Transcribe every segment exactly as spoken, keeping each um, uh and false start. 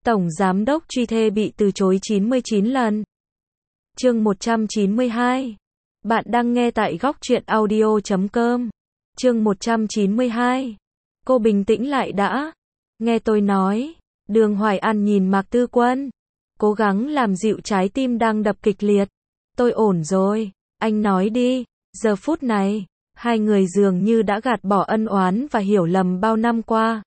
Tổng Giám đốc truy thê bị từ chối chín mươi chín lần. Chương một trăm chín mươi hai. Bạn đang nghe tại góc truyện audio chấm com. Chương một trăm chín mươi hai. Cô bình tĩnh lại đã. Nghe tôi nói. Đường Hoài An nhìn Mạc Tư Quân, cố gắng làm dịu trái tim đang đập kịch liệt. Tôi ổn rồi, anh nói đi. Giờ phút này, hai người dường như đã gạt bỏ ân oán và hiểu lầm bao năm qua.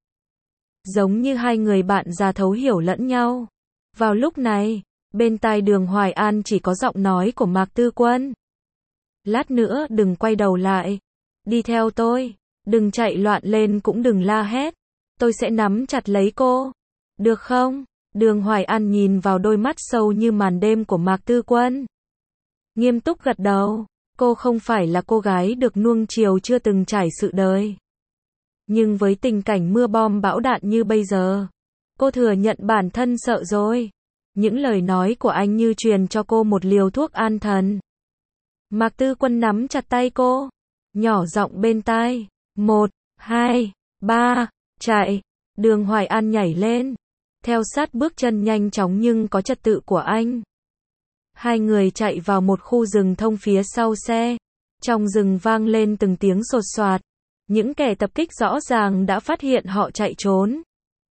Giống như hai người bạn già thấu hiểu lẫn nhau. Vào lúc này, bên tai Đường Hoài An chỉ có giọng nói của Mạc Tư Quân. Lát nữa đừng quay đầu lại. Đi theo tôi. Đừng chạy loạn lên cũng đừng la hét. Tôi sẽ nắm chặt lấy cô. Được không? Đường Hoài An nhìn vào đôi mắt sâu như màn đêm của Mạc Tư Quân. Nghiêm túc gật đầu. Cô không phải là cô gái được nuông chiều chưa từng trải sự đời. Nhưng với tình cảnh mưa bom bão đạn như bây giờ, cô thừa nhận bản thân sợ rồi. Những lời nói của anh như truyền cho cô một liều thuốc an thần. Mạc Tư Quân nắm chặt tay cô, nhỏ giọng bên tai. Một, hai, ba, chạy. Đường Hoài An nhảy lên, theo sát bước chân nhanh chóng nhưng có trật tự của anh. Hai người chạy vào một khu rừng thông phía sau xe. Trong rừng vang lên từng tiếng sột soạt. Những kẻ tập kích rõ ràng đã phát hiện họ chạy trốn.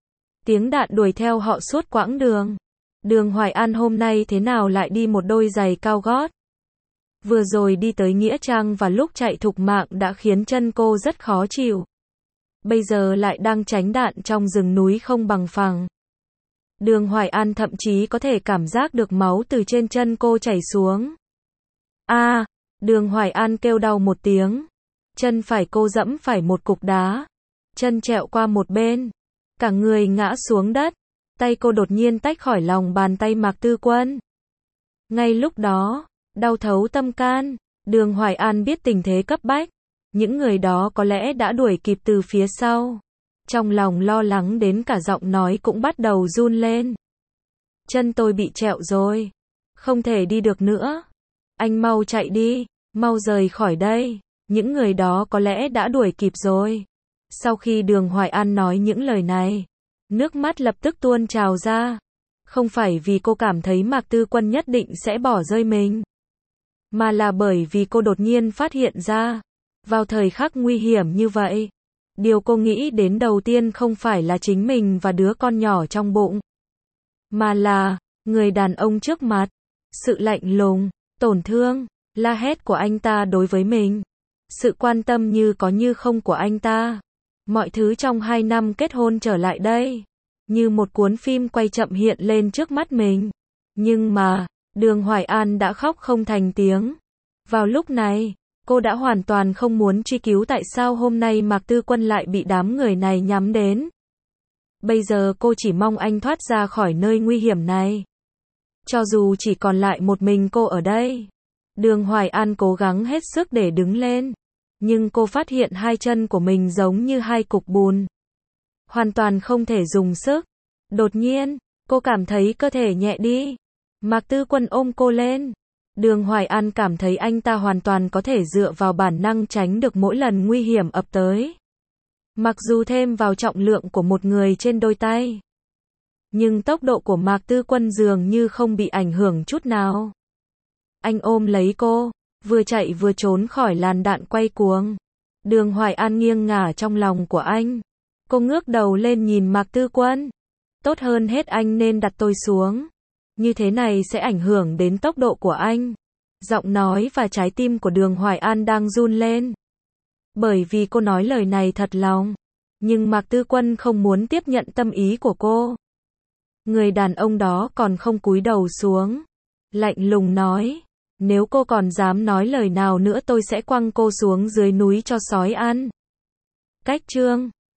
Tiếng đạn đuổi theo họ suốt quãng đường. Đường Hoài An hôm nay thế nào lại đi một đôi giày cao gót? Vừa rồi đi tới Nghĩa Trang và lúc chạy thục mạng đã khiến chân cô rất khó chịu. Bây giờ lại đang tránh đạn trong rừng núi không bằng phẳng. Đường Hoài An thậm chí có thể cảm giác được máu từ trên chân cô chảy xuống. A, à, Đường Hoài An kêu đau một tiếng. Chân phải cô dẫm phải một cục đá. Chân trẹo qua một bên. Cả người ngã xuống đất. Tay cô đột nhiên tách khỏi lòng bàn tay Mạc Tư Quân. Ngay lúc đó, đau thấu tâm can, Đường Hoài An biết tình thế cấp bách. Những người đó có lẽ đã đuổi kịp từ phía sau. Trong lòng lo lắng đến cả giọng nói cũng bắt đầu run lên. Chân tôi bị trẹo rồi. Không thể đi được nữa. Anh mau chạy đi. Mau rời khỏi đây. Những người đó có lẽ đã đuổi kịp rồi. Sau khi Đường Hoài An nói những lời này, nước mắt lập tức tuôn trào ra. Không phải vì cô cảm thấy Mạc Tư Quân nhất định sẽ bỏ rơi mình, mà là bởi vì cô đột nhiên phát hiện ra, vào thời khắc nguy hiểm như vậy, điều cô nghĩ đến đầu tiên không phải là chính mình và đứa con nhỏ trong bụng, mà là người đàn ông trước mặt. Sự lạnh lùng, tổn thương, la hét của anh ta đối với mình. Sự quan tâm như có như không của anh ta. Mọi thứ trong hai năm kết hôn trở lại đây. Như một cuốn phim quay chậm hiện lên trước mắt mình. Nhưng mà, Đường Hoài An đã khóc không thành tiếng. Vào lúc này, cô đã hoàn toàn không muốn truy cứu tại sao hôm nay Mạc Tư Quân lại bị đám người này nhắm đến. Bây giờ cô chỉ mong anh thoát ra khỏi nơi nguy hiểm này. Cho dù chỉ còn lại một mình cô ở đây. Đường Hoài An cố gắng hết sức để đứng lên. Nhưng cô phát hiện hai chân của mình giống như hai cục bùn. Hoàn toàn không thể dùng sức. Đột nhiên, cô cảm thấy cơ thể nhẹ đi. Mạc Tư Quân ôm cô lên. Đường Hoài An cảm thấy anh ta hoàn toàn có thể dựa vào bản năng tránh được mỗi lần nguy hiểm ập tới. Mặc dù thêm vào trọng lượng của một người trên đôi tay. Nhưng tốc độ của Mạc Tư Quân dường như không bị ảnh hưởng chút nào. Anh ôm lấy cô, vừa chạy vừa trốn khỏi làn đạn quay cuồng. Đường Hoài An nghiêng ngả trong lòng của anh. Cô ngước đầu lên nhìn Mạc Tư Quân. Tốt hơn hết anh nên đặt tôi xuống. Như thế này sẽ ảnh hưởng đến tốc độ của anh. Giọng nói và trái tim của Đường Hoài An đang run lên. Bởi vì cô nói lời này thật lòng. Nhưng Mạc Tư Quân không muốn tiếp nhận tâm ý của cô. Người đàn ông đó còn không cúi đầu xuống. Lạnh lùng nói. Nếu cô còn dám nói lời nào nữa tôi sẽ quăng cô xuống dưới núi cho sói ăn. Cách chương